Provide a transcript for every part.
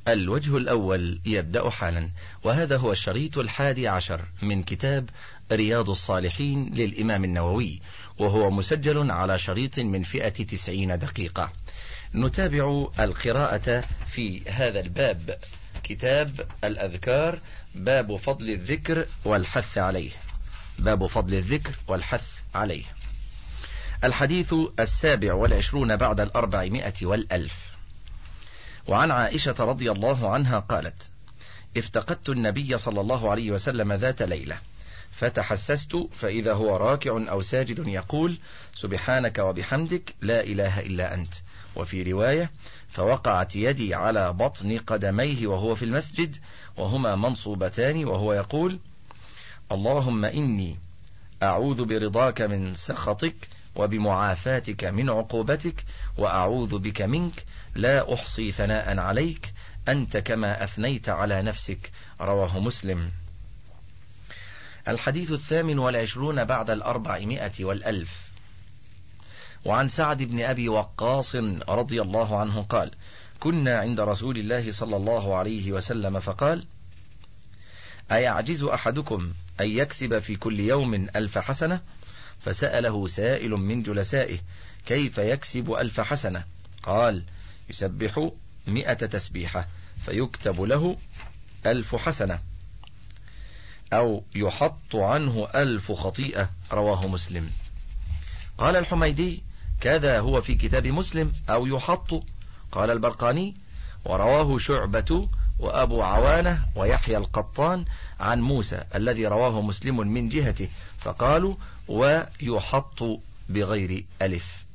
الوجه الأول يبدأ حالا، وهذا هو الشريط 11 من كتاب رياض الصالحين للإمام النووي، وهو مسجل على شريط من فئة 90 دقيقة. نتابع القراءة في هذا الباب، كتاب الأذكار، باب فضل الذكر والحث عليه. باب فضل الذكر والحث عليه. الحديث 27 بعد 400 والألف. وعن عائشة رضي الله عنها قالت: افتقدت النبي صلى الله عليه وسلم ذات ليلة، فتحسست فإذا هو راكع أو ساجد يقول: سبحانك وبحمدك لا إله إلا أنت. وفي رواية: فوقعت يدي على بطن قدميه وهو في المسجد وهما منصوبتان، وهو يقول: اللهم إني أعوذ برضاك من سخطك وبمعافاتك من عقوبتك وأعوذ بك منك لا أحصي ثناء عليك أنت كما أثنيت على نفسك. رواه مسلم. الحديث 28 بعد 400 والألف. وعن سعد بن أبي وقاص رضي الله عنه قال: كنا عند رسول الله صلى الله عليه وسلم فقال: أيعجز أحدكم أن يكسب في كل يوم 1000 حسنة؟ فسأله سائل من جلسائه: كيف يكسب 1000 حسنة؟ قال: يسبح 100 تسبيحة فيكتب له 1000 حسنة، أو يحط عنه 1000 خطيئة. رواه مسلم. قال الحميدي: كذا هو في كتاب مسلم، أو يحط. قال البرقاني: ورواه شعبة وأبو عوانة ويحيى القطان عن موسى الذي رواه مسلم من جهته، فقالوا: ويحط بغير ألف.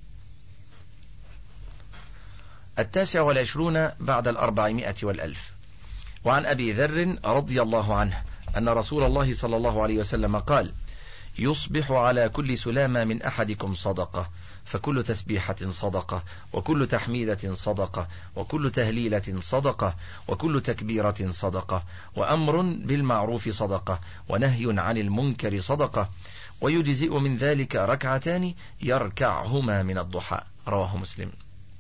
29 بعد 400 والألف. وعن أبي ذر رضي الله عنه أن رسول الله صلى الله عليه وسلم قال: يصبح على كل سلامة من أحدكم صدقة، فكل تسبيحة صدقة، وكل تحميدة صدقة، وكل تهليلة صدقة، وكل تكبيرة صدقة، وأمر بالمعروف صدقة، ونهي عن المنكر صدقة، ويجزئ من ذلك 2 ركعتان يركعهما من الضحى. رواه مسلم.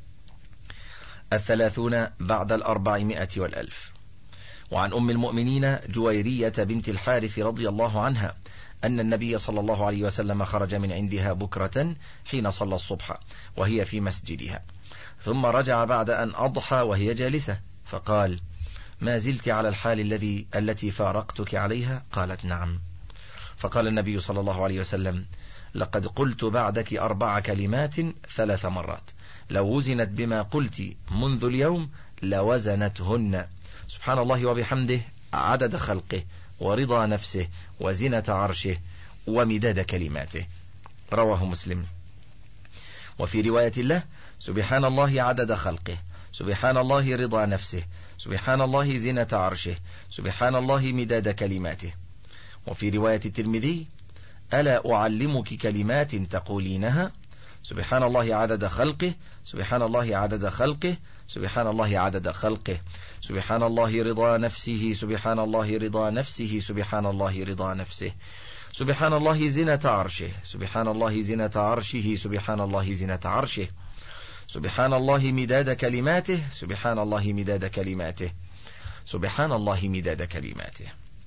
30 بعد 400 والألف. وعن أم المؤمنين جويرية بنت الحارث رضي الله عنها أن النبي صلى الله عليه وسلم خرج من عندها بكرة حين صلى الصبح وهي في مسجدها، ثم رجع بعد أن أضحى وهي جالسة، فقال: ما زلت على الحال التي فارقتك عليها؟ قالت: نعم. فقال النبي صلى الله عليه وسلم: لقد قلت بعدك 4 كلمات 3 مرات، لو وزنت بما قلت منذ اليوم لوزنتهن: سبحان الله وبحمده عدد خلقه ورضا نفسه وزنة عرشه ومداد كلماته. رواه مسلم. وفي رواية له: سبحان الله عدد خلقه، سبحان الله رضا نفسه، سبحان الله زنة عرشه، سبحان الله مداد كلماته. وفي رواية الترمذي: ألا أعلمك كلمات تقولينها؟ سبحان الله عدد خلقه، سبحان الله عدد خلقه، سبحان الله عدد خلقه، سبحان الله رضا نفسه، سبحان الله رضا نفسه، سبحان الله رضا نفسه، سبحان الله زنة عرشه، سبحان الله زنة عرشه، سبحان الله زنة عرشه، سبحان الله مداد كلماته، سبحان الله مداد كلماته، سبحان الله مداد كلماته.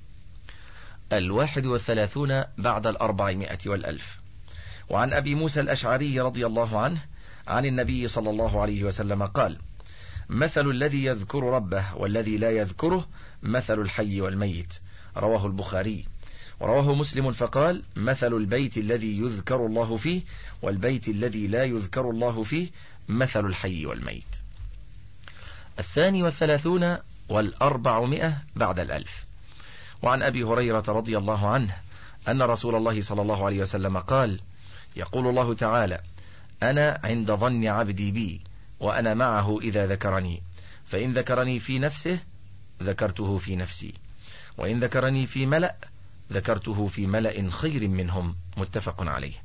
31 بعد 400 والألف. وعن أبي موسى الأشعري رضي الله عنه عن النبي صلى الله عليه وسلم قال: مثل الذي يذكر ربه والذي لا يذكره مثل الحي والميت. رواه البخاري. ورواه مسلم فقال: مثل البيت الذي يذكر الله فيه والبيت الذي لا يذكر الله فيه مثل الحي والميت. 32 و400 بعد 1000. وعن أبي هريرة رضي الله عنه أن رسول الله صلى الله عليه وسلم قال: يقول الله تعالى: أنا عند ظن عبدي بي وأنا معه إذا ذكرني، فإن ذكرني في نفسه ذكرته في نفسي، وإن ذكرني في ملأ ذكرته في ملأ خير منهم. متفق عليه.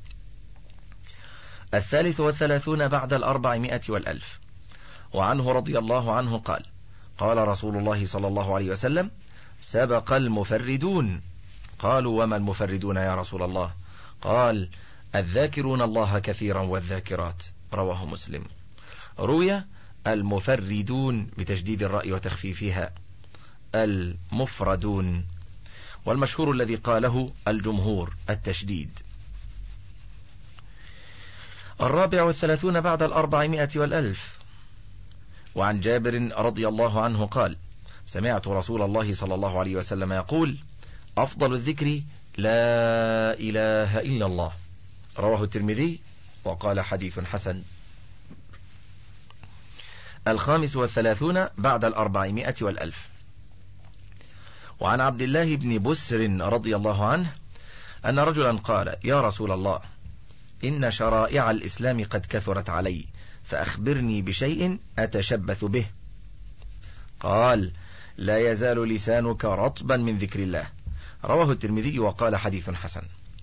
33 بعد 400 والألف. وعنه رضي الله عنه قال: قال رسول الله صلى الله عليه وسلم: سبق المفردون. قالوا: وما المفردون يا رسول الله؟ قال: الذاكرون الله كثيرا والذاكرات. رواه مسلم. روي المفردون بتجديد الراء وتخفيفها المفردون، والمشهور الذي قاله الجمهور التشديد. 34 بعد 400 و1000. وعن جابر رضي الله عنه قال: سمعت رسول الله صلى الله عليه وسلم يقول: أفضل الذكر لا إله إلا الله. رواه الترمذي وقال حديث حسن. 35 بعد 400 و1000. وعن عبد الله بن بسر رضي الله عنه أن رجلا قال: يا رسول الله، إن شرائع الإسلام قد كثرت علي، فأخبرني بشيء أتشبث به. قال: لا يزال لسانك رطبا من ذكر الله. رواه الترمذي وقال حديث حسن.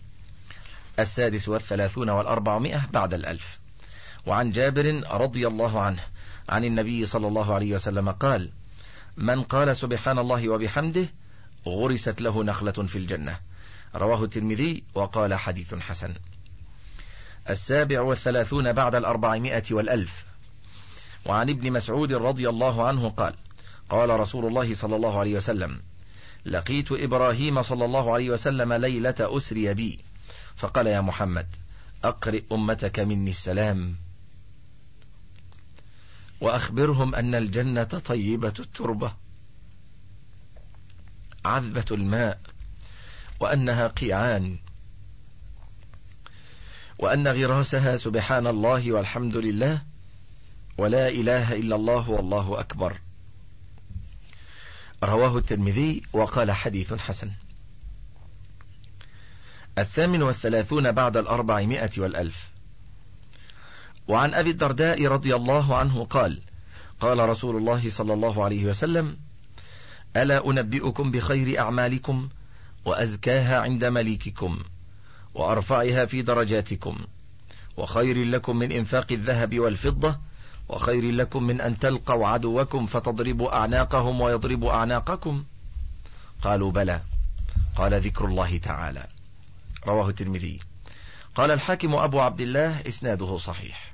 36 و400 بعد 1000. وعن جابر رضي الله عنه عن النبي صلى الله عليه وسلم قال: من قال سبحان الله وبحمده غرست له نخلة في الجنة. رواه الترمذي وقال حديث حسن. 37 بعد 400 و1000. وعن ابن مسعود رضي الله عنه قال: قال رسول الله صلى الله عليه وسلم: لقيت إبراهيم صلى الله عليه وسلم ليلة أسري بي، فقال: يا محمد، أقرئ أمتك مني السلام، وأخبرهم أن الجنة طيبة التربة عذبة الماء، وأنها قيعان، وأن غراسها سبحان الله والحمد لله ولا إله إلا الله والله أكبر. رواه الترمذي وقال حديث حسن. 38 بعد 400 و1000. وعن أبي الدرداء رضي الله عنه قال: قال رسول الله صلى الله عليه وسلم: ألا أنبئكم بخير أعمالكم وأزكاها عند مليككم وأرفعها في درجاتكم، وخير لكم من إنفاق الذهب والفضة، وخير لكم من أن تلقوا عدوكم فتضربوا أعناقهم ويضربوا أعناقكم؟ قالوا: بلى. قال: ذكر الله تعالى. رواه الترمذي. قال الحاكم أبو عبد الله: إسناده صحيح.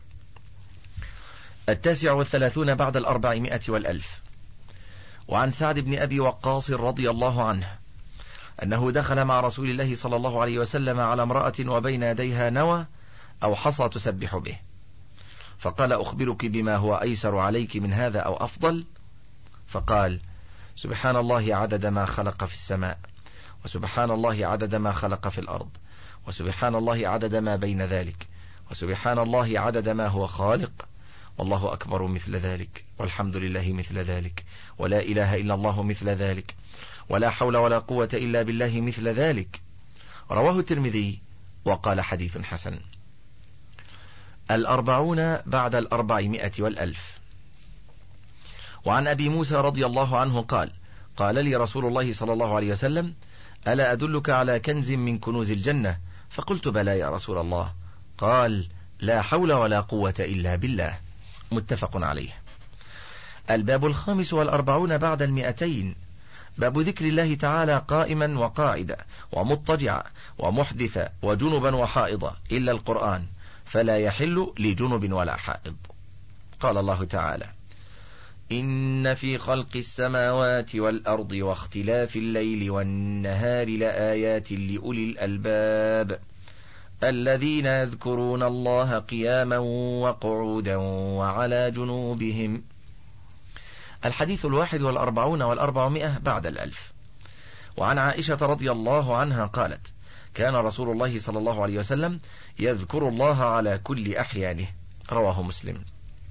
39 بعد 400 و1000. وعن سعد بن أبي وقاص رضي الله عنه أنه دخل مع رسول الله صلى الله عليه وسلم على امرأة وبين يديها نوى أو حصى تسبح به، فقال: أخبرك بما هو أيسر عليك من هذا أو أفضل؟ فقال: سبحان الله عدد ما خلق في السماء، وسبحان الله عدد ما خلق في الأرض، وسبحان الله عدد ما بين ذلك، وسبحان الله عدد ما هو خالق، والله أكبر مثل ذلك، والحمد لله مثل ذلك، ولا إله إلا الله مثل ذلك، ولا حول ولا قوة إلا بالله مثل ذلك. رواه الترمذي وقال حديث حسن. 40 بعد 400 و1000. وعن أبي موسى رضي الله عنه قال: قال لي رسول الله صلى الله عليه وسلم: ألا أدلك على كنز من كنوز الجنة؟ فقلت: بلى يا رسول الله. قال: لا حول ولا قوة إلا بالله. متفق عليه. الباب 45 بعد 200. باب ذكر الله تعالى قائما وقاعدا ومضطجعا ومحدثا وجنبا وحائضا إلا القرآن، فلا يحل لجنب ولا حائض. قال الله تعالى: إن في خلق السماوات والأرض واختلاف الليل والنهار لآيات لأولي الألباب الذين يذكرون الله قياما وقعودا وعلى جنوبهم. الحديث 41 و400 بعد 1000. وعن عائشة رضي الله عنها قالت: كان رسول الله صلى الله عليه وسلم يذكر الله على كل أحيانه. رواه مسلم.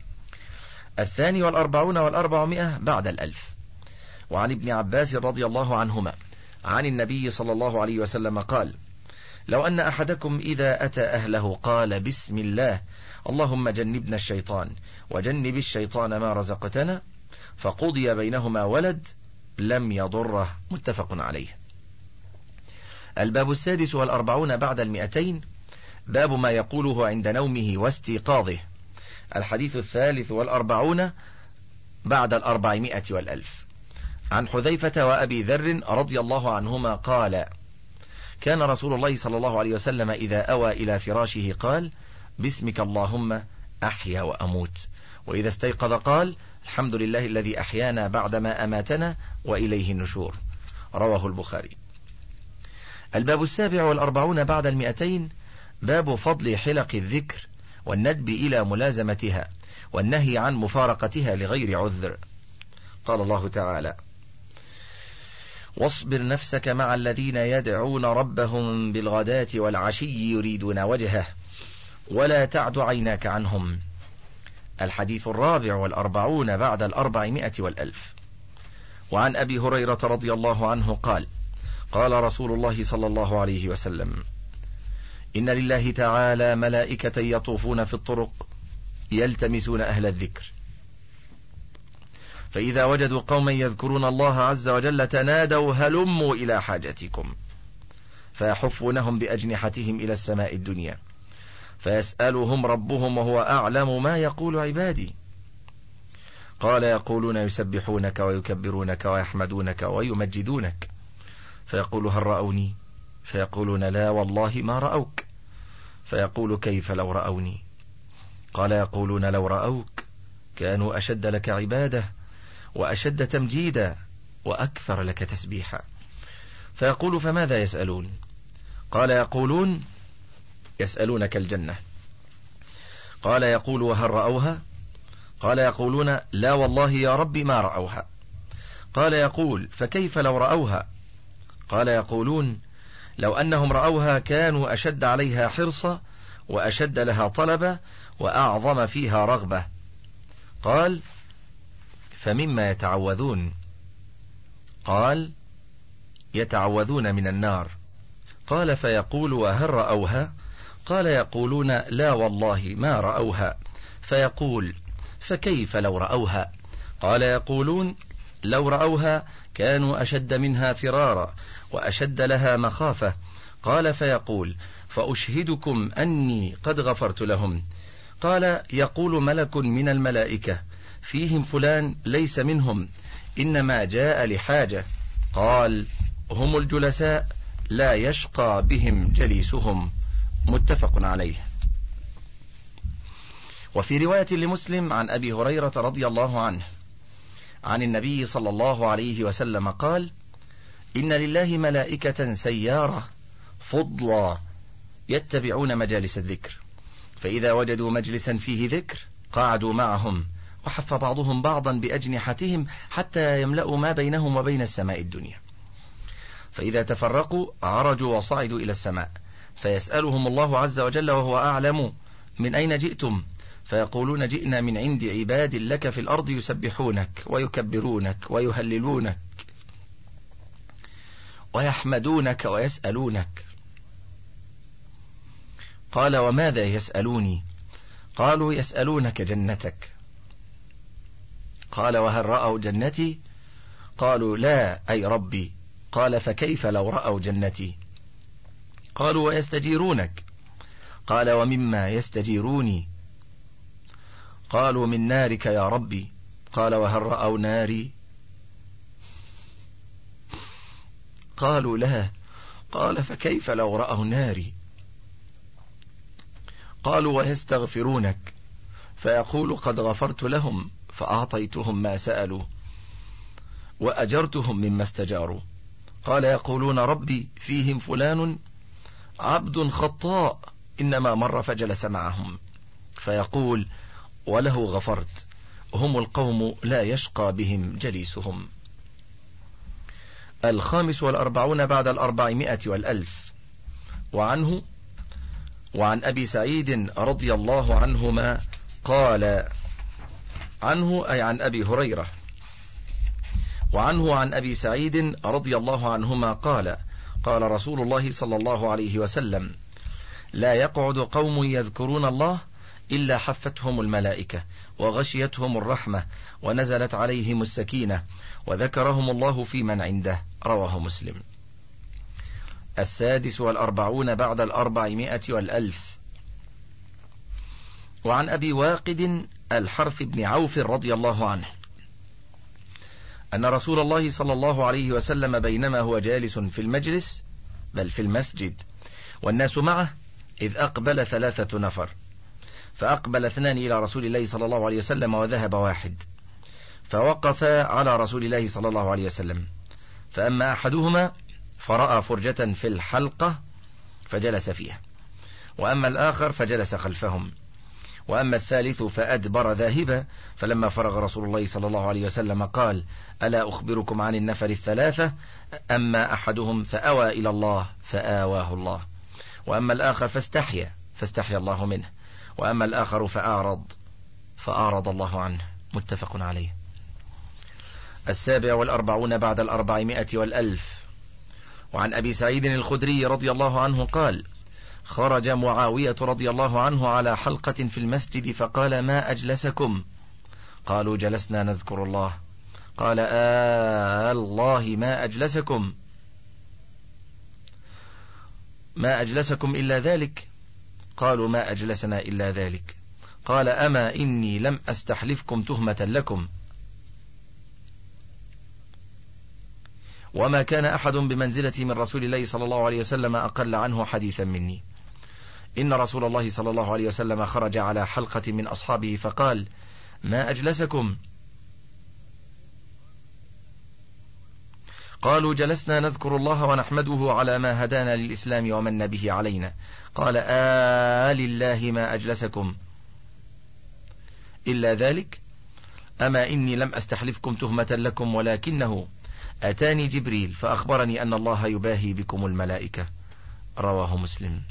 42 و400 بعد 1000. وعن ابن عباس رضي الله عنهما عن النبي صلى الله عليه وسلم قال: لو أن أحدكم إذا أتى أهله قال: بسم الله، اللهم جنبنا الشيطان وجنب الشيطان ما رزقتنا، فقضي بينهما ولد لم يضره. متفق عليه. الباب 46 بعد 200. باب ما يقوله عند نومه واستيقاظه. الحديث 43 بعد 400 و1000. عن حذيفة وأبي ذر رضي الله عنهما قال: كان رسول الله صلى الله عليه وسلم إذا أوى إلى فراشه قال: باسمك اللهم أحيا وأموت، وإذا استيقظ قال الحمد لله الذي أحيانا بعدما أماتنا وإليه النشور. رواه البخاري. الباب 47 بعد 200 باب فضل حلق الذكر والندب إلى ملازمتها والنهي عن مفارقتها لغير عذر. قال الله تعالى: واصبر نفسك مع الذين يدعون ربهم بالغداة والعشي يريدون وجهه ولا تعد عيناك عنهم. الحديث 44 بعد 400 و1000. وعن أبي هريرة رضي الله عنه قال: قال رسول الله صلى الله عليه وسلم: إن لله تعالى ملائكة يطوفون في الطرق يلتمسون أهل الذكر، فإذا وجدوا قوما يذكرون الله عز وجل تنادوا هلموا إلى حاجتكم، فيحفونهم بأجنحتهم إلى السماء الدنيا، فيسألهم ربهم وهو أعلم ما يقول عبادي. قال: يقولون يسبحونك ويكبرونك ويحمدونك ويمجدونك، فيقول: هل رأوني؟ فيقولون: لا والله ما رأوك. فيقول: كيف لو رأوني؟ قال: يقولون لو رأوك كانوا أشد لك عبادة وأشد تمجيدا وأكثر لك تسبيحا. فيقول: فماذا يسألون؟ قال: يقولون يسألونك الجنة. قال: يقول: وهل رأوها؟ قال: يقولون لا والله يا رب ما رأوها. قال: يقول: فكيف لو رأوها؟ قال: يقولون لو أنهم رأوها كانوا أشد عليها حرصا وأشد لها طلبا وأعظم فيها رغبة. قال: فمما يتعوذون؟ قال: يتعوذون من النار. قال: فيقول: وهل رأوها؟ قال: يقولون لا والله ما رأوها. فيقول: فكيف لو رأوها؟ قال: يقولون لو رأوها كانوا أشد منها فرارا وأشد لها مخافة. قال: فيقول: فأشهدكم أني قد غفرت لهم. قال: يقول ملك من الملائكة: فيهم فلان ليس منهم، إنما جاء لحاجة. قال: هم الجلساء لا يشقى بهم جليسهم. متفق عليه. وفي رواية لمسلم عن أبي هريرة رضي الله عنه عن النبي صلى الله عليه وسلم قال: إن لله ملائكة سيارة فضلا يتبعون مجالس الذكر، فإذا وجدوا مجلسا فيه ذكر قعدوا معهم، وحف بعضهم بعضا بأجنحتهم حتى يملأوا ما بينهم وبين السماء الدنيا، فإذا تفرقوا عرجوا وصعدوا إلى السماء، فيسألهم الله عز وجل وهو أعلم: من أين جئتم؟ فيقولون: جئنا من عند عباد لك في الأرض يسبحونك ويكبرونك ويهللونك ويحمدونك ويسألونك. قال: وماذا يسألوني؟ قالوا: يسألونك جنتك. قال: وهل رأوا جنتي؟ قالوا: لا أي ربي. قال: فكيف لو رأوا جنتي؟ قالوا: ويستجيرونك. قال: ومما يستجيروني؟ قالوا: من نارك يا ربي. قال: وهل رأوا ناري؟ قالوا: لا. قال: فكيف لو رأوا ناري؟ قالوا: ويستغفرونك. فيقول: قد غفرت لهم فأعطيتهم ما سألوا وأجرتهم مما استجاروا. قال: يقولون: ربي فيهم فلان عبد خطاء إنما مر فجلس معهم. فيقول: وله غفرت، هم القوم لا يشقى بهم جليسهم. 45 بعد 400 و1000. وعنه وعن أبي سعيد رضي الله عنهما قال: عنه أي عن أبي هريرة. وعنه عن أبي سعيد رضي الله عنهما قال: قال رسول الله صلى الله عليه وسلم: لا يقعد قوم يذكرون الله إلا حفتهم الملائكة وغشيتهم الرحمة ونزلت عليهم السكينة وذكرهم الله في من عنده. رواه مسلم. 46 بعد 400 و1000. وعن أبي واقد الحرث بن عوف رضي الله عنه أن رسول الله صلى الله عليه وسلم بينما هو جالس في المجلس بل في المسجد والناس معه إذ أقبل 3 نفر فأقبل 2 إلى رسول الله صلى الله عليه وسلم وذهب 1، فوقف على رسول الله صلى الله عليه وسلم، فأما أحدهما فرأى فرجة في الحلقة فجلس فيها، وأما الآخر فجلس خلفهم، وأما الثالث فأدبر ذاهبا. فلما فرغ رسول الله صلى الله عليه وسلم قال: ألا أخبركم عن النفر الثلاثة؟ أما أحدهم فأوى إلى الله فآواه الله، وأما الآخر فاستحيا الله منه، وأما الآخر فأعرض الله عنه. متفق عليه. 47 بعد 400 و1000. وعن أبي سعيد الخدري رضي الله عنه قال: خرج معاوية رضي الله عنه على حلقة في المسجد فقال: ما أجلسكم؟ قالوا: جلسنا نذكر الله. قال: الله ما أجلسكم إلا ذلك؟ قالوا: ما أجلسنا إلا ذلك. قال: أما إني لم أستحلفكم تهمة لكم، وما كان أحد بمنزلتي من رسول الله صلى الله عليه وسلم أقل عنه حديثا مني. إن رسول الله صلى الله عليه وسلم خرج على حلقة من أصحابه فقال: ما أجلسكم؟ قالوا: جلسنا نذكر الله ونحمده على ما هدانا للإسلام ومن به علينا. قال: لله ما أجلسكم إلا ذلك؟ أما إني لم أستحلفكم تهمة لكم، ولكنه أتاني جبريل فأخبرني أن الله يباهي بكم الملائكة. رواه مسلم.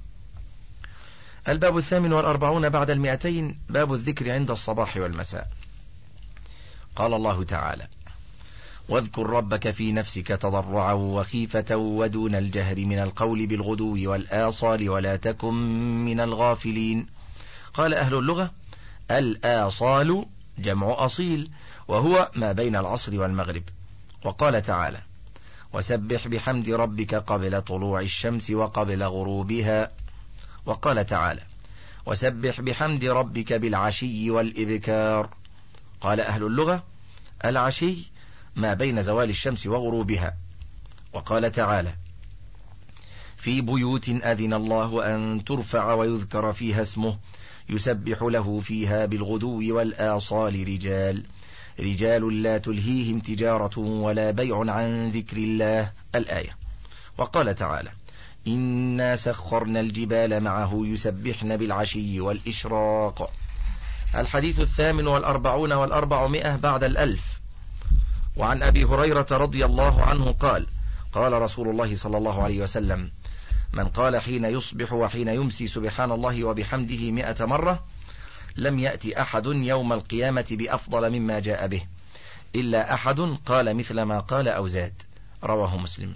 الباب 48 بعد 200. باب الذكر عند الصباح والمساء. قال الله تعالى: واذكر ربك في نفسك تضرعا وخيفة ودون الجهر من القول بالغدو والآصال ولا تكن من الغافلين. قال أهل اللغة: الآصال جمع أصيل، وهو ما بين العصر والمغرب. وقال تعالى: وسبح بحمد ربك قبل طلوع الشمس وقبل غروبها. وقال تعالى: وسبح بحمد ربك بالعشي والإبكار. قال أهل اللغة: العشي ما بين زوال الشمس وغروبها. وقال تعالى: في بيوت أذن الله أن ترفع ويذكر فيها اسمه يسبح له فيها بالغدو والآصال رجال لا تلهيهم تجارة ولا بيع عن ذكر الله. الآية. وقال تعالى: إنا سخرنا الجبال معه يسبحن بالعشي والإشراق. الحديث 48 و400 بعد 1000. وعن أبي هريرة رضي الله عنه قال: قال رسول الله صلى الله عليه وسلم: من قال حين يصبح وحين يمسي سبحان الله وبحمده 100 مرة لم يأتي أحد يوم القيامة بأفضل مما جاء به إلا أحد قال مثل ما قال أو زاد. رواه مسلم.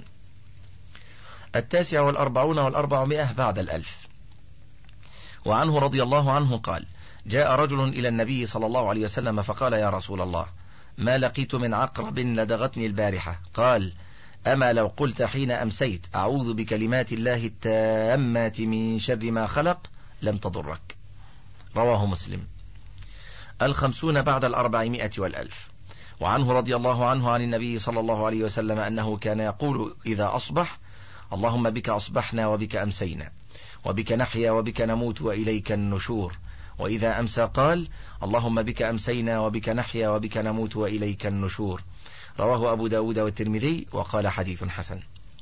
49 و400 بعد 1000. وعنه رضي الله عنه قال: جاء رجل إلى النبي صلى الله عليه وسلم فقال: يا رسول الله، ما لقيت من عقرب لدغتني البارحة. قال: أما لو قلت حين أمسيت أعوذ بكلمات الله التامات من شر ما خلق لم تضرك. رواه مسلم. 50 بعد 400 و1000. وعنه رضي الله عنه عن النبي صلى الله عليه وسلم أنه كان يقول إذا أصبح: اللهم بك أصبحنا وبك أمسينا وبك نحيا وبك نموت وإليك النشور. وإذا أمسى قال: اللهم بك أمسينا وبك نحيا وبك نموت وإليك النشور. رواه أبو داود والترمذي وقال: حديث حسن.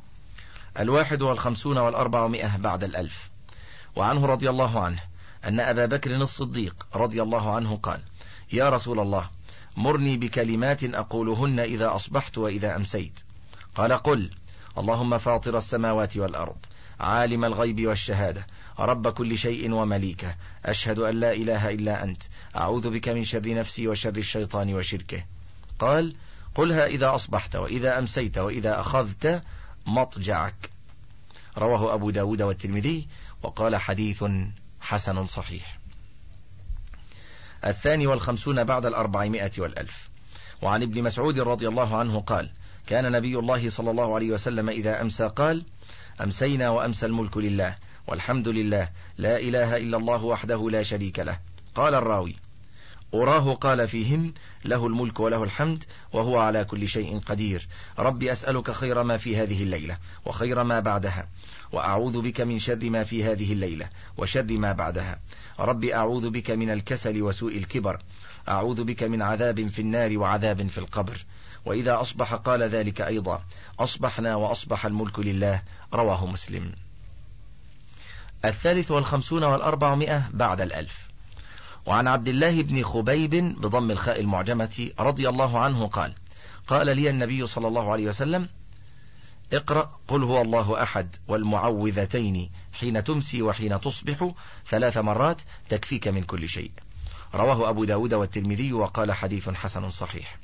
51 و400 بعد 1000. وعنه رضي الله عنه أن أبا بكر الصديق رضي الله عنه قال: يا رسول الله، مرني بكلمات أقولهن إذا أصبحت وإذا أمسيت. قال: قل: اللهم فاطر السماوات والأرض، عالم الغيب والشهادة، رب كل شيء ومليكه، أشهد أن لا إله إلا أنت، أعوذ بك من شر نفسي وشر الشيطان وشركه. قال: قلها إذا أصبحت وإذا أمسيت وإذا أخذت مضجعك. رواه أبو داود والترمذي وقال: حديث حسن صحيح. 52 بعد 400 و1000. وعن ابن مسعود رضي الله عنه قال: كان نبي الله صلى الله عليه وسلم إذا أمسى قال: أمسينا وأمسى الملك لله والحمد لله لا إله إلا الله وحده لا شريك له. قال الراوي: أراه قال فيهن: له الملك وله الحمد وهو على كل شيء قدير. رب أسألك خير ما في هذه الليلة وخير ما بعدها، وأعوذ بك من شر ما في هذه الليلة وشر ما بعدها. رب أعوذ بك من الكسل وسوء الكبر، أعوذ بك من عذاب في النار وعذاب في القبر. وإذا أصبح قال ذلك أيضا: أصبحنا وأصبح الملك لله. رواه مسلم. 53 بعد 1000. وعن عبد الله بن خبيب بضم الخاء المعجمة رضي الله عنه قال: قال لي النبي صلى الله عليه وسلم: اقرأ قل هو الله أحد والمعوذتين حين تمسي وحين تصبح 3 مرات تكفيك من كل شيء. رواه أبو داود والترمذي وقال: حديث حسن صحيح.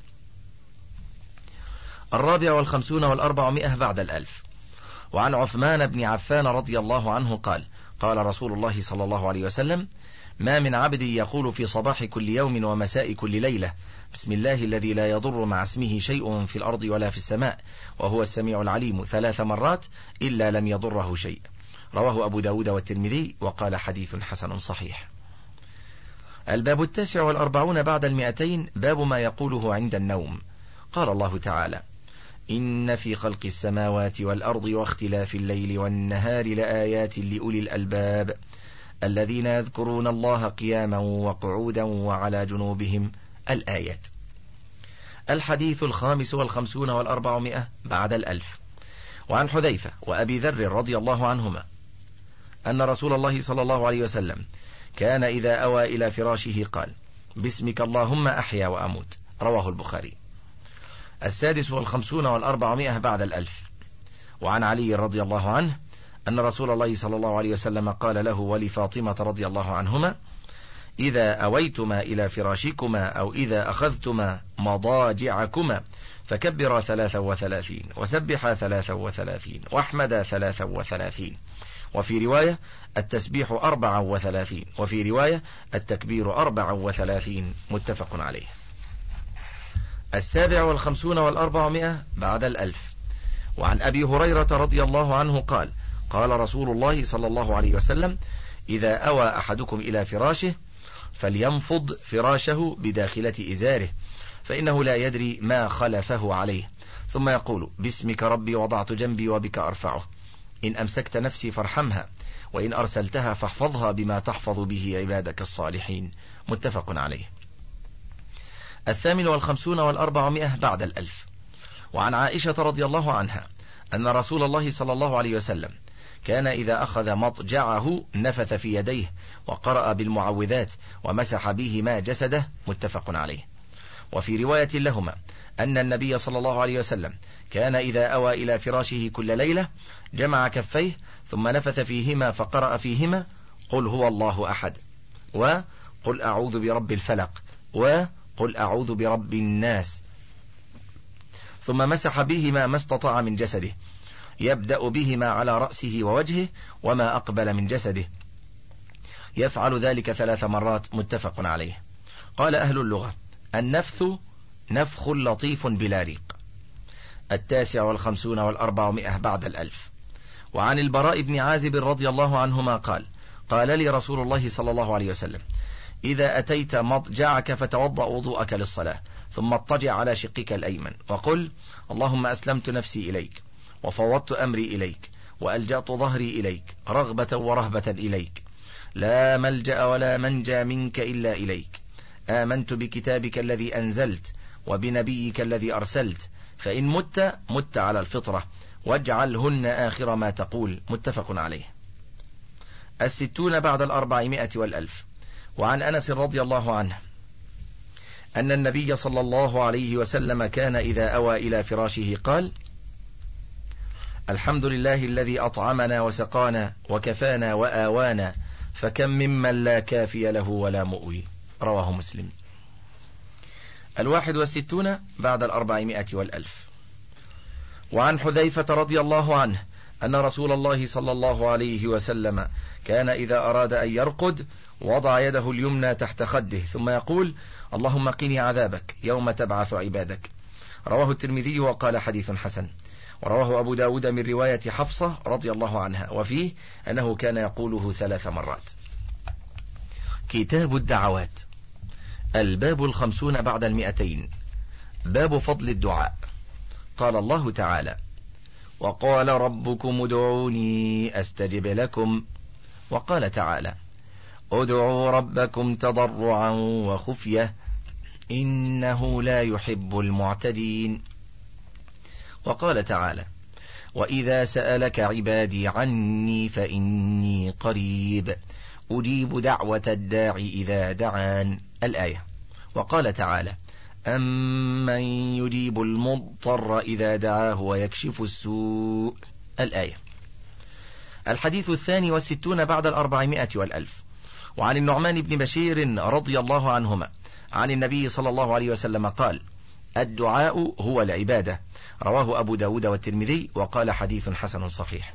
54 بعد 1000. وعن عثمان بن عفان رضي الله عنه قال: قال رسول الله صلى الله عليه وسلم: ما من عبد يقول في صباح كل يوم ومساء كل ليلة: بسم الله الذي لا يضر مع اسمه شيء في الأرض ولا في السماء وهو السميع العليم 3 مرات إلا لم يضره شيء. رواه أبو داود والترمذي وقال: حديث حسن صحيح. الباب 49 بعد 200 باب ما يقوله عند النوم. قال الله تعالى: إن في خلق السماوات والأرض واختلاف الليل والنهار لآيات لأولي الألباب الذين يذكرون الله قياما وقعودا وعلى جنوبهم. الآيات. الحديث 55 بعد 1000. وعن حذيفة وأبي ذر رضي الله عنهما أن رسول الله صلى الله عليه وسلم كان إذا أوى إلى فراشه قال: باسمك اللهم أحيا وأموت. رواه البخاري. 56 بعد 1000. وعن علي رضي الله عنه أن رسول الله صلى الله عليه وسلم قال له ولفاطمة رضي الله عنهما: إذا أويتما إلى فراشكما أو إذا أخذتما مضاجعكما فكبرا 33 وسبحا 33 واحمدا 33. وفي رواية التسبيح 34 وفي رواية التكبير 34. متفق عليه. 57 بعد 1000. وعن أبي هريرة رضي الله عنه قال: قال رسول الله صلى الله عليه وسلم: إذا أوى أحدكم إلى فراشه فلينفض فراشه بداخلة إزاره فإنه لا يدري ما خلفه عليه، ثم يقول: باسمك ربي وضعت جنبي وبك أرفعه، إن أمسكت نفسي فارحمها وإن أرسلتها فاحفظها بما تحفظ به عبادك الصالحين. متفق عليه. 58 بعد 1000. وعن عائشة رضي الله عنها أن رسول الله صلى الله عليه وسلم كان إذا أخذ مضجعه نفث في يديه وقرأ بالمعوذات ومسح بهما جسده. متفق عليه. وفي رواية لهما أن النبي صلى الله عليه وسلم كان إذا أوى إلى فراشه كل ليلة جمع كفيه ثم نفث فيهما فقرأ فيهما: قل هو الله أحد، وقل أعوذ برب الفلق، وقل أعوذ برب الناس، ثم مسح بهما ما استطاع من جسده، يبدأ بهما على رأسه ووجهه وما أقبل من جسده، يفعل ذلك 3 مرات. متفق عليه. قال أهل اللغة: النفث نفخ لطيف بلا ريق. 59 بعد 1000. وعن البراء بن عازب رضي الله عنهما قال: قال لي رسول الله صلى الله عليه وسلم: إذا أتيت مضجعك فتوضأ وضوءك للصلاة ثم اضطجع على شقك الأيمن وقل: اللهم أسلمت نفسي إليك وفوضت أمري إليك وألجأت ظهري إليك رغبة ورهبة إليك، لا ملجأ ولا منجى منك إلا إليك، آمنت بكتابك الذي أنزلت وبنبيك الذي أرسلت، فإن مت على الفطرة واجعلهن آخر ما تقول. متفق عليه. 60 بعد 400 والألف. وعن أنس رضي الله عنه أن النبي صلى الله عليه وسلم كان إذا أوى إلى فراشه قال: الحمد لله الذي أطعمنا وسقانا وكفانا وآوانا، فكم ممن لا كافي له ولا مؤوي. رواه مسلم. 61 بعد 400 والألف. وعن حذيفة رضي الله عنه أن رسول الله صلى الله عليه وسلم كان إذا أراد أن يرقد وضع يده اليمنى تحت خده ثم يقول: اللهم قني عذابك يوم تبعث عبادك. رواه الترمذي وقال: حديث حسن. ورواه أبو داود من رواية حفصة رضي الله عنها وفيه أنه كان يقوله 3 مرات. كتاب الدعوات. الباب 50 بعد 200. باب فضل الدعاء. قال الله تعالى: وقال ربكم ادعوني أستجب لكم. وقال تعالى: ادعوا ربكم تضرعا وخفية إنه لا يحب المعتدين. وقال تعالى: وإذا سألك عبادي عني فإني قريب أجيب دعوة الداع إذا دعان. الآية. وقال تعالى: أمن يجيب المضطر إذا دعاه ويكشف السوء. الآية. الحديث 62 بعد 400 والألف. وعن النعمان بن بشير رضي الله عنهما عن النبي صلى الله عليه وسلم قال: الدعاء هو العبادة. رواه أبو داود والترمذي وقال حديث حسن صحيح.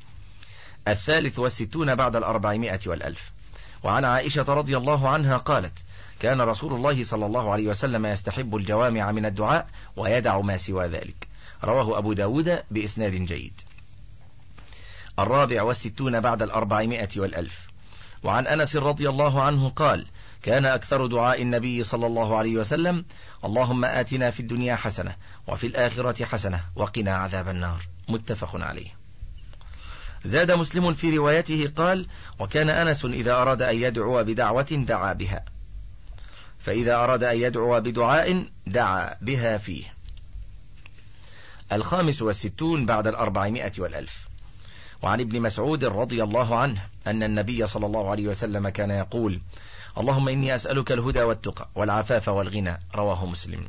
63 بعد 400 والألف. وعن عائشة رضي الله عنها قالت: كان رسول الله صلى الله عليه وسلم يستحب الجوامع من الدعاء ويدع ما سوى ذلك. رواه أبو داود بإسناد جيد. 64 بعد 400 والألف. وعن أنس رضي الله عنه قال: كان أكثر دعاء النبي صلى الله عليه وسلم: اللهم آتنا في الدنيا حسنة وفي الآخرة حسنة وقنا عذاب النار. متفق عليه. زاد مسلم في روايته قال: وكان أنس إذا أراد أن يدعو بدعوة دعا بها، فإذا أراد أن يدعو بدعاء دعا بها فيه. 65 بعد 400 والألف. وعن ابن مسعود رضي الله عنه أن النبي صلى الله عليه وسلم كان يقول: اللهم إني أسألك الهدى والتقى والعفاف والغنى. رواه مسلم.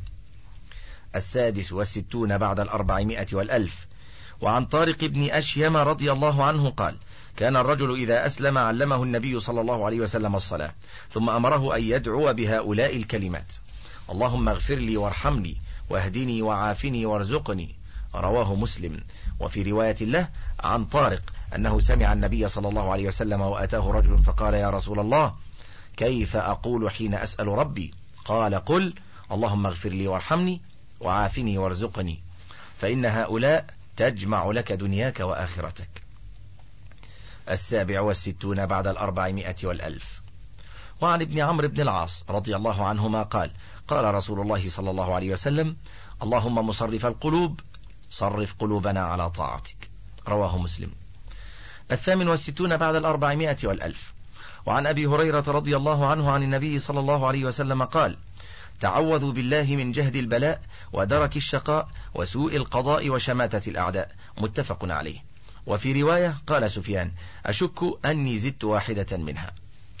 66 بعد 400 والألف. وعن طارق بن أشيم رضي الله عنه قال: كان الرجل إذا أسلم علمه النبي صلى الله عليه وسلم الصلاة، ثم أمره أن يدعو بهؤلاء الكلمات: اللهم اغفر لي وارحمني واهدني وعافني وارزقني. رواه مسلم. وفي رواية له عن طارق أنه سمع النبي صلى الله عليه وسلم وأتاه رجل فقال: يا رسول الله، كيف أقول حين أسأل ربي؟ قال: قل اللهم اغفر لي وارحمني وعافني وارزقني، فإن هؤلاء تجمع لك دنياك وآخرتك. 67 بعد 400 والألف. وعن ابن عمرو بن العاص رضي الله عنهما قال: قال رسول الله صلى الله عليه وسلم: اللهم مصرف القلوب صرف قلوبنا على طاعتك. رواه مسلم. 68 بعد 400 والألف. وعن أبي هريرة رضي الله عنه عن النبي صلى الله عليه وسلم قال: تعوذوا بالله من جهد البلاء ودرك الشقاء وسوء القضاء وشماتة الأعداء. متفق عليه. وفي رواية قال سفيان: أشك أني زدت واحدة منها.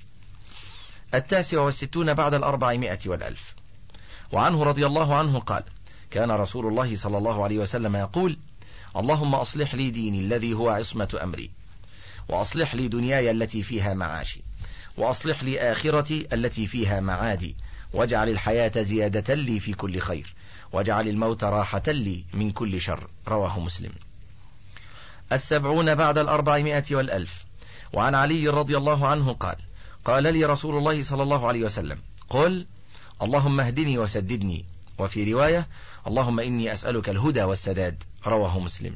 69 بعد 400 والألف. وعنه رضي الله عنه قال: كان رسول الله صلى الله عليه وسلم يقول: اللهم أصلح لي ديني الذي هو عصمة أمري، وأصلح لي دنياي التي فيها معاشي، وأصلح لي آخرتي التي فيها معادي، واجعل الحياة زيادة لي في كل خير، واجعل الموت راحة لي من كل شر. رواه مسلم. 70 بعد 400 والألف. وعن علي رضي الله عنه قال: قال لي رسول الله صلى الله عليه وسلم: قل اللهم اهدني وسددني. وفي رواية: اللهم إني أسألك الهدى والسداد. رواه مسلم.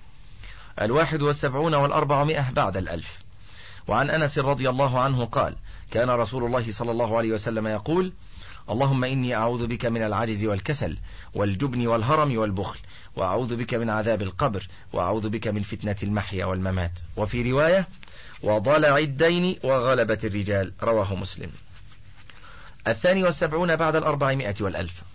71 والأربعمائة بعد الألف. وعن أنس رضي الله عنه قال: كان رسول الله صلى الله عليه وسلم يقول: اللهم إني أعوذ بك من العجز والكسل والجبن والهرم والبخل، وأعوذ بك من عذاب القبر، وأعوذ بك من فتنة المحيا والممات. وفي رواية: وضلع الدين وغلبة الرجال. رواه مسلم. 72 بعد 400 والألف.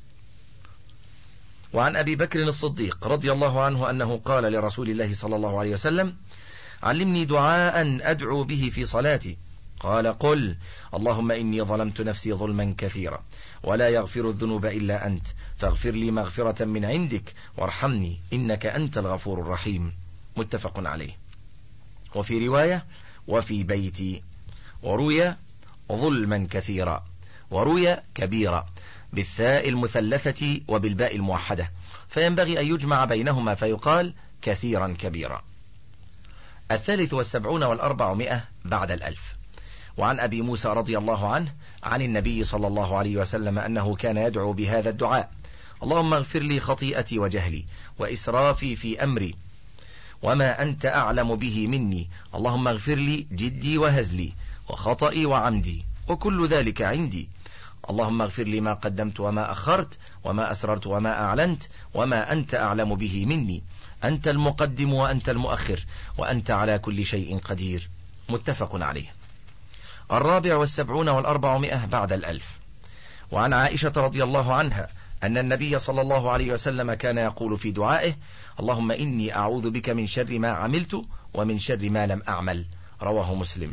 وعن أبي بكر الصديق رضي الله عنه أنه قال لرسول الله صلى الله عليه وسلم: علمني دعاء أدعو به في صلاتي. قال: قل اللهم إني ظلمت نفسي ظلما كثيرا ولا يغفر الذنوب إلا أنت، فاغفر لي مغفرة من عندك وارحمني إنك أنت الغفور الرحيم. متفق عليه. وفي رواية: وفي بيتي. وروي ظلما كثيرا، وروي كبيرا بالثاء المثلثة وبالباء الموحدة، فينبغي أن يجمع بينهما فيقال كثيرا كبيرا. 73 والأربعمائة بعد الألف. وعن أبي موسى رضي الله عنه عن النبي صلى الله عليه وسلم أنه كان يدعو بهذا الدعاء: اللهم اغفر لي خطيئتي وجهلي وإسرافي في أمري وما أنت أعلم به مني، اللهم اغفر لي جدي وهزلي وخطئي وعمدي وكل ذلك عندي، اللهم اغفر لي ما قدمت وما أخرت وما أسررت وما أعلنت وما أنت أعلم به مني، أنت المقدم وأنت المؤخر وأنت على كل شيء قدير. متفق عليه. 74 و400 بعد 1000. وعن عائشة رضي الله عنها أن النبي صلى الله عليه وسلم كان يقول في دعائه: اللهم إني أعوذ بك من شر ما عملت ومن شر ما لم أعمل. رواه مسلم.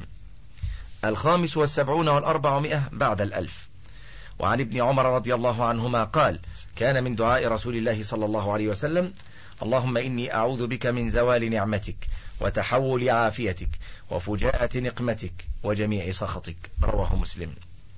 75 و400 بعد 1000. وعن ابن عمر رضي الله عنهما قال: كان من دعاء رسول الله صلى الله عليه وسلم: اللهم إني أعوذ بك من زوال نعمتك وتحول عافيتك وفجاءة نقمتك وجميع سخطك. رواه مسلم.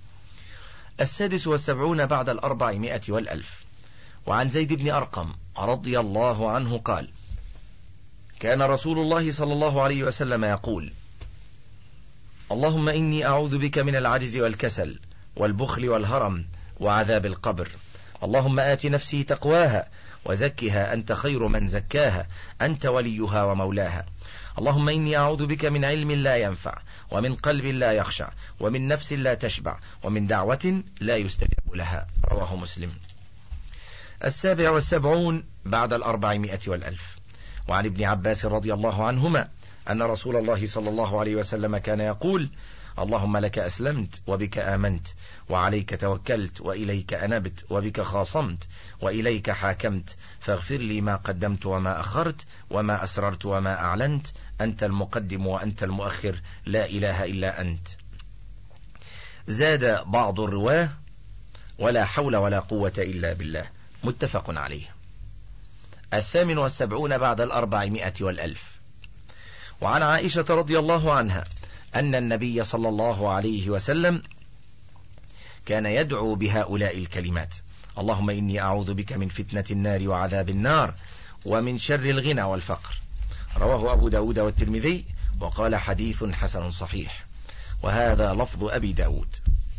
76 بعد 400 و1000. وعن زيد بن أرقم رضي الله عنه قال: كان رسول الله صلى الله عليه وسلم يقول: اللهم إني أعوذ بك من العجز والكسل والبخل والهرم وعذاب القبر. اللهم آت نفسي تقواها وزكها أنت خير من زكاها أنت وليها ومولاها. اللهم إني أعوذ بك من علم لا ينفع ومن قلب لا يخشع ومن نفس لا تشبع ومن دعوة لا يستجاب لها. رواه مسلم. 77 بعد 400 و1000. وعن ابن عباس رضي الله عنهما أن رسول الله صلى الله عليه وسلم كان يقول: اللهم لك أسلمت وبك آمنت وعليك توكلت وإليك أنبت وبك خاصمت وإليك حاكمت فاغفر لي ما قدمت وما أخرت وما أسررت وما أعلنت أنت المقدم وأنت المؤخر لا إله إلا أنت. زاد بعض الرواه: ولا حول ولا قوة إلا بالله. متفق عليه. 78 بعد 400 و1000. وعن عائشة رضي الله عنها أن النبي صلى الله عليه وسلم كان يدعو بهؤلاء الكلمات: اللهم إني أعوذ بك من فتنة النار وعذاب النار ومن شر الغنى والفقر. رواه أبو داود والترمذي وقال: حديث حسن صحيح. وهذا لفظ أبي داود.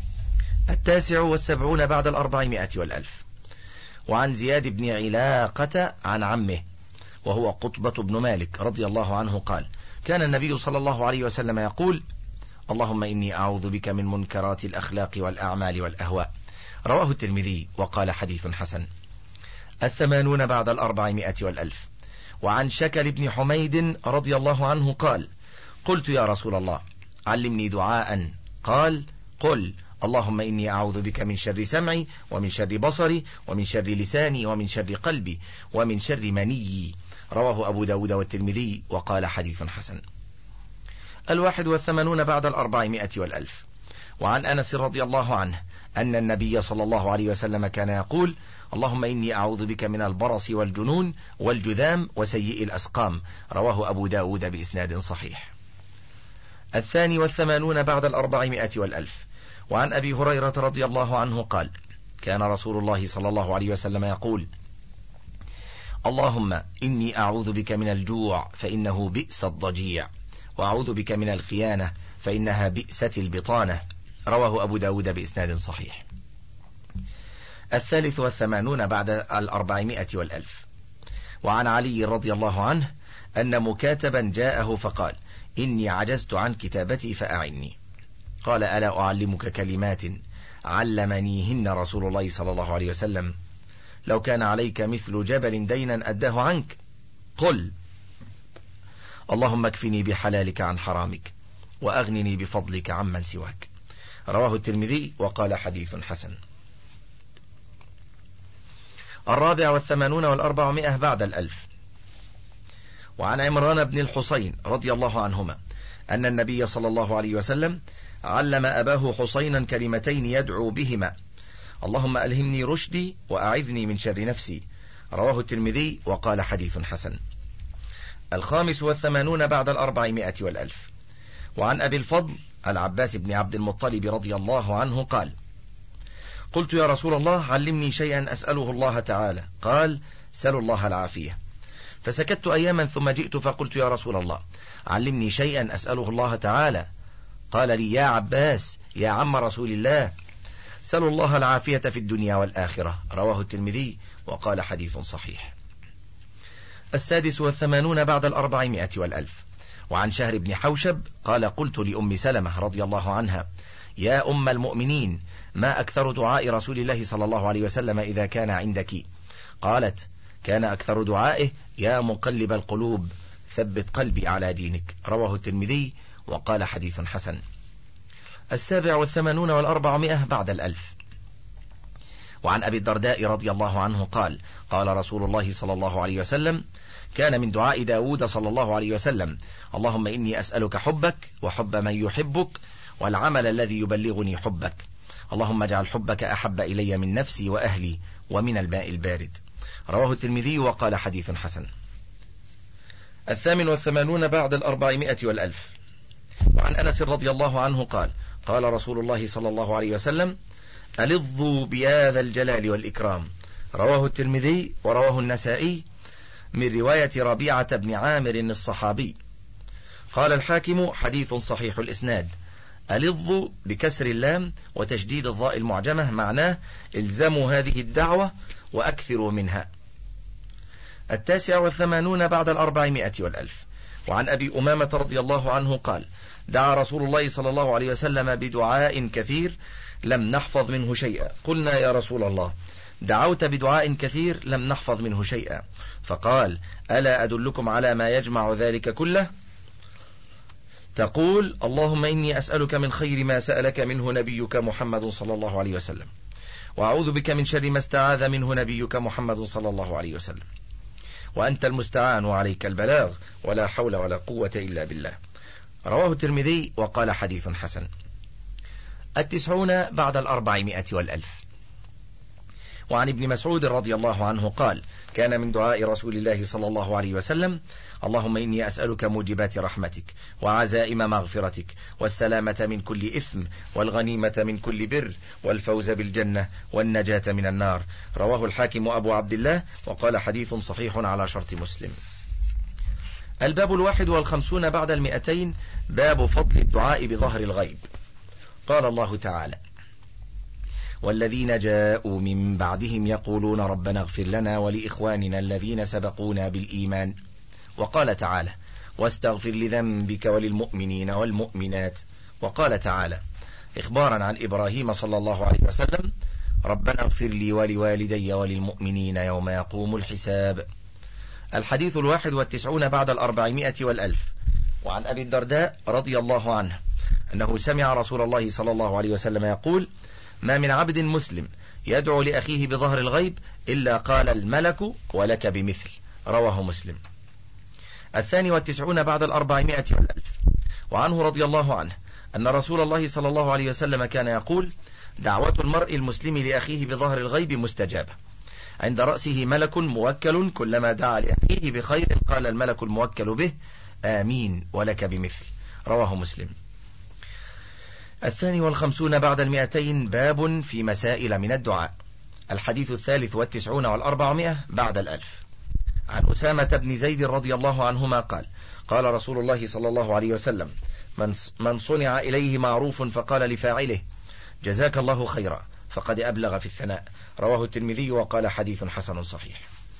79 بعد 400 و1000. وعن زياد بن علاقة عن عمه وهو قطبة بن مالك رضي الله عنه قال: كان النبي صلى الله عليه وسلم يقول: اللهم إني أعوذ بك من منكرات الأخلاق والأعمال والأهواء. رواه الترمذي وقال: حديث حسن. 80 بعد 400 و1000. وعن شكل بن حميد رضي الله عنه قال: قلت يا رسول الله علمني دعاء. قال: قل اللهم إني أعوذ بك من شر سمعي ومن شر بصري ومن شر لساني ومن شر قلبي ومن شر مني. رواه أبو داود والترمذي وقال: حديث حسن. 81 بعد 400 و1000. وعن أنس رضي الله عنه أن النبي صلى الله عليه وسلم كان يقول: اللهم إني أعوذ بك من البرص والجنون والجذام وسيء الأسقام. رواه أبو داود بإسناد صحيح. 82 بعد 400 و1000. وعن أبي هريرة رضي الله عنه قال: كان رسول الله صلى الله عليه وسلم يقول: اللهم إني أعوذ بك من الجوع فإنه بئس الضجيع وأعوذ بك من الخيانة فإنها بئست البطانة. رواه أبو داود بإسناد صحيح. 83 بعد 400 و1000. وعن علي رضي الله عنه أن مكاتبا جاءه فقال: إني عجزت عن كتابتي فأعني. قال: ألا أعلمك كلمات علمنيهن رسول الله صلى الله عليه وسلم؟ لو كان عليك مثل جبل دينا أداه عنك. قل اللهم اكفني بحلالك عن حرامك وأغنني بفضلك عمن سواك. رواه الترمذي وقال: حديث حسن. 84 و400 بعد 1000. وعن عمران بن الحصين رضي الله عنهما أن النبي صلى الله عليه وسلم علم أباه حصينا كلمتين يدعو بهما: اللهم ألهمني رشدي وأعذني من شر نفسي. رواه الترمذي وقال: حديث حسن. 85 بعد 400 و1000. وعن أبي الفضل العباس بن عبد المطلب رضي الله عنه قال: قلت يا رسول الله علمني شيئا أسأله الله تعالى. قال: سل الله العافية. فسكت أياما ثم جئت فقلت: يا رسول الله علمني شيئا أسأله الله تعالى. قال لي: يا عباس يا عم رسول الله، سلوا الله العافية في الدنيا والآخرة. رواه الترمذي وقال: حديث صحيح. 86 بعد 400 و1000. وعن شهر بن حوشب قال: قلت لأم سلمة رضي الله عنها: يا أم المؤمنين ما أكثر دعاء رسول الله صلى الله عليه وسلم إذا كان عندك؟ قالت كان أكثر دعائه يا مقلب القلوب ثبت قلبي على دينك. رواه الترمذي وقال حديث حسن. 87 و400 بعد 1000. وعن أبي الدرداء رضي الله عنه قال قال رسول الله صلى الله عليه وسلم كان من دعاء داود صلى الله عليه وسلم اللهم إني أسألك حبك وحب من يحبك والعمل الذي يبلغني حبك، اللهم اجعل حبك أحب إلي من نفسي وأهلي ومن الماء البارد. رواه الترمذي وقال حديث حسن. 88 بعد 400 و1000. وعن أنس رضي الله عنه قال قال رسول الله صلى الله عليه وسلم ألظوا بهذا الجلال والإكرام. رواه الترمذي ورواه النسائي من رواية ربيعة بن عامر الصحابي. قال الحاكم حديث صحيح الإسناد. ألظوا بكسر اللام وتشديد الضاء المعجمة معناه الزموا هذه الدعوة وأكثروا منها. 89 بعد 400 و1000. وعن أبي أمامة رضي الله عنه قال دعا رسول الله صلى الله عليه وسلم بدعاء كثير لم نحفظ منه شيئا. قلنا يا رسول الله دعوت بدعاء كثير لم نحفظ منه شيئا، فقال ألا أدلكم على ما يجمع ذلك كله؟ تقول اللهم إني أسألك من خير ما سألك منه نبيك محمد صلى الله عليه وسلم، وأعوذ بك من شر ما استعاذ منه نبيك محمد صلى الله عليه وسلم، وأنت المستعان وعليك البلاغ ولا حول ولا قوة إلا بالله. رواه الترمذي وقال حديث حسن. 90 بعد 400 و1000. وعن ابن مسعود رضي الله عنه قال كان من دعاء رسول الله صلى الله عليه وسلم اللهم إني أسألك موجبات رحمتك وعزائم مغفرتك والسلامة من كل إثم والغنيمة من كل بر والفوز بالجنة والنجاة من النار. رواه الحاكم أبو عبد الله وقال حديث صحيح على شرط مسلم. الباب 51 بعد 200. باب فضل الدعاء بظهر الغيب. قال الله تعالى والذين جاءوا من بعدهم يقولون ربنا اغفر لنا ولإخواننا الذين سبقونا بالإيمان. وقال تعالى واستغفر لذنبك وللمؤمنين والمؤمنات. وقال تعالى إخبارا عن إبراهيم صلى الله عليه وسلم ربنا اغفر لي ولوالدي وللمؤمنين يوم يقوم الحساب. 91 بعد 400 و1000. وعن أبي الدرداء رضي الله عنه أنه سمع رسول الله صلى الله عليه وسلم يقول ما من عبد مسلم يدعو لأخيه بظهر الغيب إلا قال الملك ولك بمثل. رواه مسلم. 92 بعد 400 و1000. وعنه رضي الله عنه أن رسول الله صلى الله عليه وسلم كان يقول دعوة المرء المسلم لأخيه بظهر الغيب مستجابة، عند رأسه ملك موكل كلما دعا لأخيه بخير قال الملك الموكل به آمين ولك بمثل. رواه مسلم. 52 بعد 200. باب في مسائل من الدعاء. الحديث 93 و400 بعد 1000. عن أسامة بن زيد رضي الله عنهما قال قال رسول الله صلى الله عليه وسلم من صنع إليه معروف فقال لفاعله جزاك الله خيرا فقد أبلغ في الثناء. رواه الترمذي وقال حديث حسن صحيح.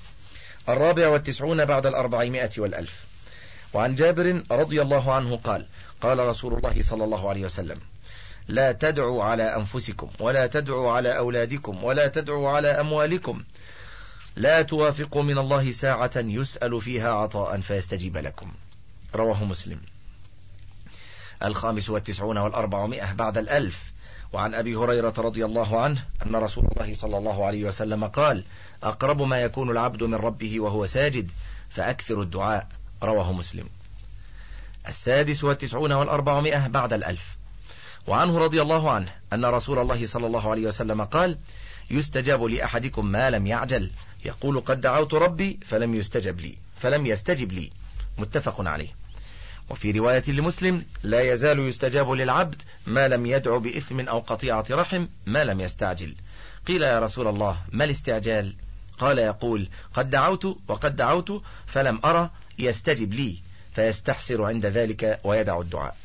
94 بعد 400 و1000. وعن جابر رضي الله عنه قال قال رسول الله صلى الله عليه وسلم لا تدعوا على أنفسكم ولا تدعوا على أولادكم ولا تدعوا على أموالكم، لا توافقوا من الله ساعة يسأل فيها عطاء فيستجيب لكم. رواه مسلم. 95 و400 بعد 1000. وعن أبي هريرة رضي الله عنه أن رسول الله صلى الله عليه وسلم قال أقرب ما يكون العبد من ربه وهو ساجد فأكثر الدعاء. رواه مسلم. 96 و400 بعد 1000. وعنه رضي الله عنه أن رسول الله صلى الله عليه وسلم قال يستجاب لأحدكم ما لم يعجل، يقول قد دعوت ربي فلم يستجب لي. متفق عليه. وفي رواية لمسلم لا يزال يستجاب للعبد ما لم يدع بإثم أو قطيعة رحم ما لم يستعجل. قيل يا رسول الله ما الاستعجال؟ قال يقول قد دعوت وقد دعوت فلم أرى يستجب لي فيستحسر عند ذلك ويدع الدعاء.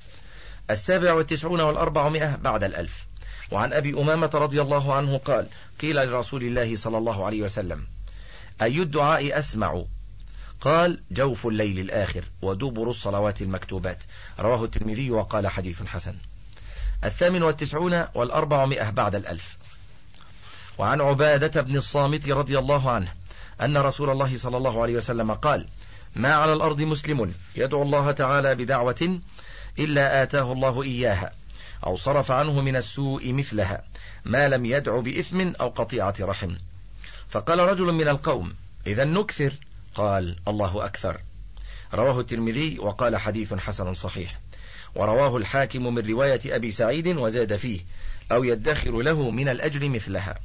97 و400 بعد 1000. وعن أبي أمامة رضي الله عنه قال قيل لرسول الله صلى الله عليه وسلم أي الدعاء أسمع؟ قال جوف الليل الآخر ودبر الصلوات المكتوبات. رواه الترمذي وقال حديث حسن. 98 و400 بعد 1000. وعن عبادة بن الصامت رضي الله عنه أن رسول الله صلى الله عليه وسلم قال: ما على الأرض مسلم يدعو الله تعالى بدعوة إلا آتاه الله إياها أو صرف عنه من السوء مثلها، ما لم يدع بإثم أو قطيعة رحم. فقال رجل من القوم: إذا نكثر. قال: الله أكثر. رواه الترمذي وقال: حديث حسن صحيح. ورواه الحاكم من رواية أبي سعيد وزاد فيه: أو يدخر له من الأجر مثلها.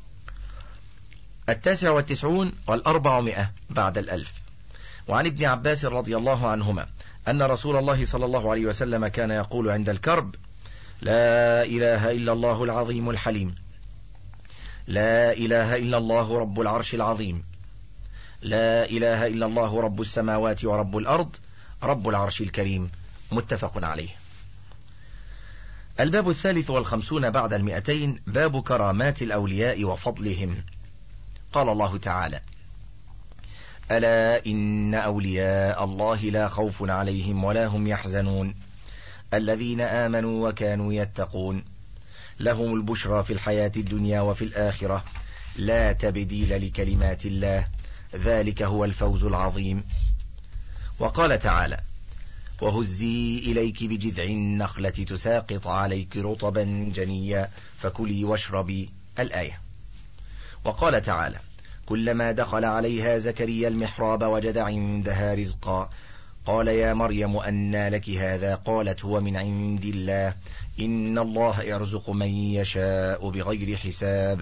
99 و400 بعد 1000. وعن ابن عباس رضي الله عنهما أن رسول الله صلى الله عليه وسلم كان يقول عند الكرب: لا إله إلا الله العظيم الحليم، لا إله إلا الله رب العرش العظيم، لا إله إلا الله رب السماوات ورب الأرض رب العرش الكريم. متفق عليه. الباب 53 بعد 200. باب كرامات الأولياء وفضلهم. قال الله تعالى: ألا إن أولياء الله لا خوف عليهم ولا هم يحزنون الذين آمنوا وكانوا يتقون لهم البشرى في الحياة الدنيا وفي الآخرة لا تبديل لكلمات الله ذلك هو الفوز العظيم. وقال تعالى: وهزي إليك بجذع النخلة تساقط عليك رطبا جنيا فكلي واشربي الآية. وقال تعالى: كلما دخل عليها زكريا المحراب وجد عندها رزقا قال يا مريم أنى لك هذا قالت هو من عند الله إن الله يرزق من يشاء بغير حساب.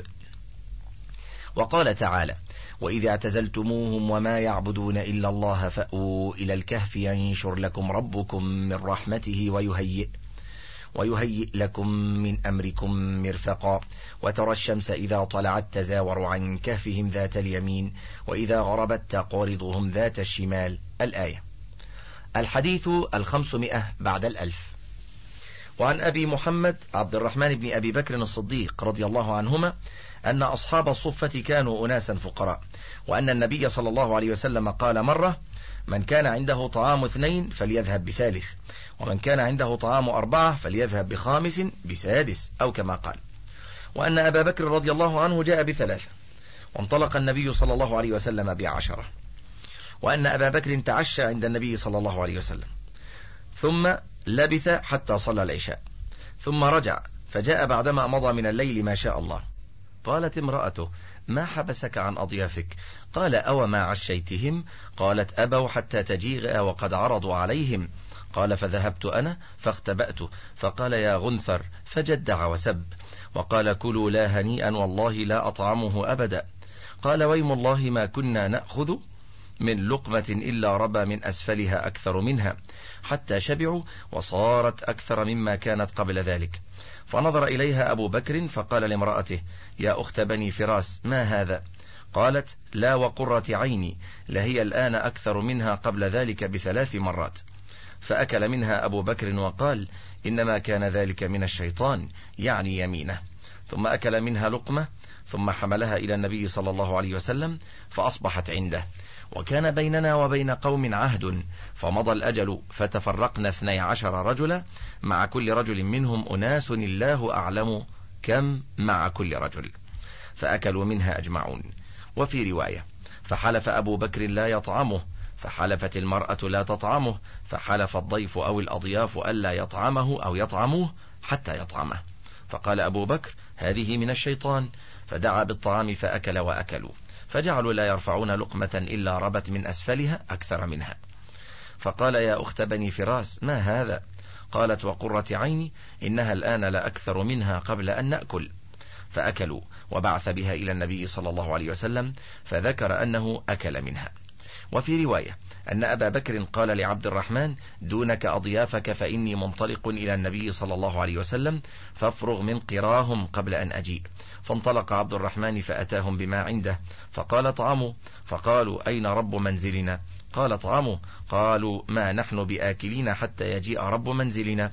وقال تعالى: وإذا اعتزلتموهم وما يعبدون إلا الله فأووا إلى الكهف ينشر لكم ربكم من رحمته ويهيئ لكم من أمركم مرفقا وترى الشمس إذا طلعت تزاور عن كهفهم ذات اليمين وإذا غربت تقرضهم ذات الشمال الآية. الحديث 500 بعد 1000. وعن أبي محمد عبد الرحمن بن أبي بكر الصديق رضي الله عنهما أن أصحاب الصفة كانوا أناسا فقراء، وأن النبي صلى الله عليه وسلم قال مرة: من كان عنده طعام 2 فليذهب ب3، ومن كان عنده طعام 4 فليذهب ب5 ب6 أو كما قال. وأن أبا بكر رضي الله عنه جاء ب3 وانطلق النبي صلى الله عليه وسلم ب10. وأن أبا بكر تعشى عند النبي صلى الله عليه وسلم ثم لبث حتى صلى العشاء ثم رجع فجاء بعدما مضى من الليل ما شاء الله. قالت امرأته: ما حبسك عن أضيافك؟ قال: أو ما عشيتهم؟ قالت: أبوا حتى تجيء وقد عرضوا عليهم. قال: فذهبت أنا فاختبأت فقال: يا غنثر، فجدع وسب وقال: كلوا لا هنيئا والله لا أطعمه أبدا. قال: ويم الله ما كنا نأخذ من لقمة إلا ربى من أسفلها أكثر منها حتى شبعوا وصارت أكثر مما كانت قبل ذلك. فنظر إليها أبو بكر فقال لامرأته: يا أخت بني فراس، ما هذا؟ قالت: لا وقرة عيني، لهي الآن أكثر منها قبل ذلك ب3 مرات. فأكل منها أبو بكر وقال: إنما كان ذلك من الشيطان، يعني يمينه. ثم أكل منها لقمة ثم حملها إلى النبي صلى الله عليه وسلم فأصبحت عنده. وكان بيننا وبين قوم عهد فمضى الأجل فتفرقنا 12 رجلا، مع كل رجل منهم أناس الله أعلم كم مع كل رجل، فأكلوا منها أجمعون. وفي رواية: فحلف أبو بكر لا يطعمه، فحلفت المرأة لا تطعمه، فحلف الضيف أو الأضياف ألا يطعمه أو يطعموه حتى يطعمه. فقال أبو بكر: هذه من الشيطان. فدعا بالطعام فأكل وأكلوا، فجعلوا لا يرفعون لقمة إلا ربت من أسفلها أكثر منها. فقال: يا أخت بني فراس، ما هذا؟ قالت: وقرة عيني، إنها الآن لأكثر منها قبل أن نأكل. فأكلوا وبعث بها إلى النبي صلى الله عليه وسلم فذكر أنه أكل منها. وفي رواية أن أبا بكر قال لعبد الرحمن: دونك أضيافك فإني منطلق إلى النبي صلى الله عليه وسلم فافرغ من قراهم قبل أن أجيء. فانطلق عبد الرحمن فأتاهم بما عنده فقال: طعموا. فقالوا: أين رب منزلنا؟ قال: طعموا. قالوا: ما نحن بآكلين حتى يجيء رب منزلنا.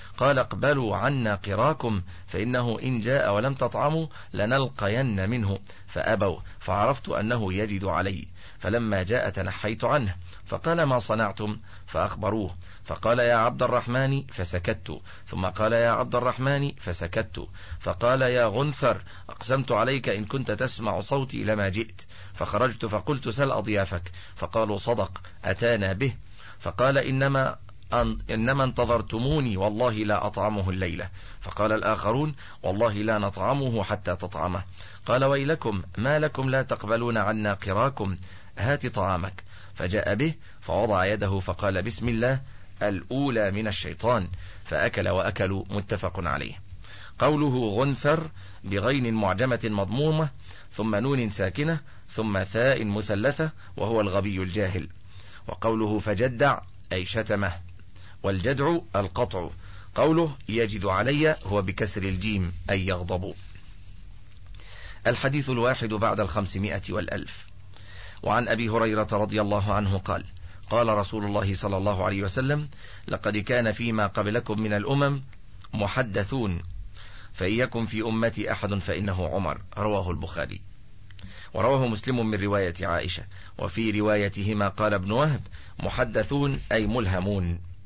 قال اقبلوا عنا قراكم فإنه إن جاء ولم تطعموا لنلقين منه، فأبوا، فعرفت أنه يجد علي، فلما جاء تنحيت عنه، فقال ما صنعتم؟ فأخبروه، فقال يا عبد الرحمن، فسكت، ثم قال يا عبد الرحمن، فسكت، فقال يا غنثر أقسمت عليك إن كنت تسمع صوتي لما جئت، فخرجت فقلت سل أضيافك، فقالوا صدق أتانا به، فقال إنما انتظرتموني والله لا أطعمه الليلة، فقال الآخرون والله لا نطعمه حتى تطعمه، قال ويلكم ما لكم لا تقبلون عنا قراكم، هات طعامك، فجاء به فوضع يده فقال بسم الله الأولى من الشيطان، فأكل وأكلوا، متفق عليه. قوله غنثر بغين معجمة مضمومة ثم نون ساكنة ثم ثاء مثلثة وهو الغبي الجاهل. وقوله فجدع أي شتمه، والجدع القطع. قوله يجد علي هو بكسر الجيم أي يغضب. الحديث 1 بعد 500 والألف. وعن أبي هريرة رضي الله عنه قال قال رسول الله صلى الله عليه وسلم لقد كان فيما قبلكم من الأمم محدثون، فإن يكن في أمتي أحد فإنه عمر، رواه البخاري. ورواه مسلم من رواية عائشة، وفي روايتهما قال ابن وهب محدثون أي ملهمون.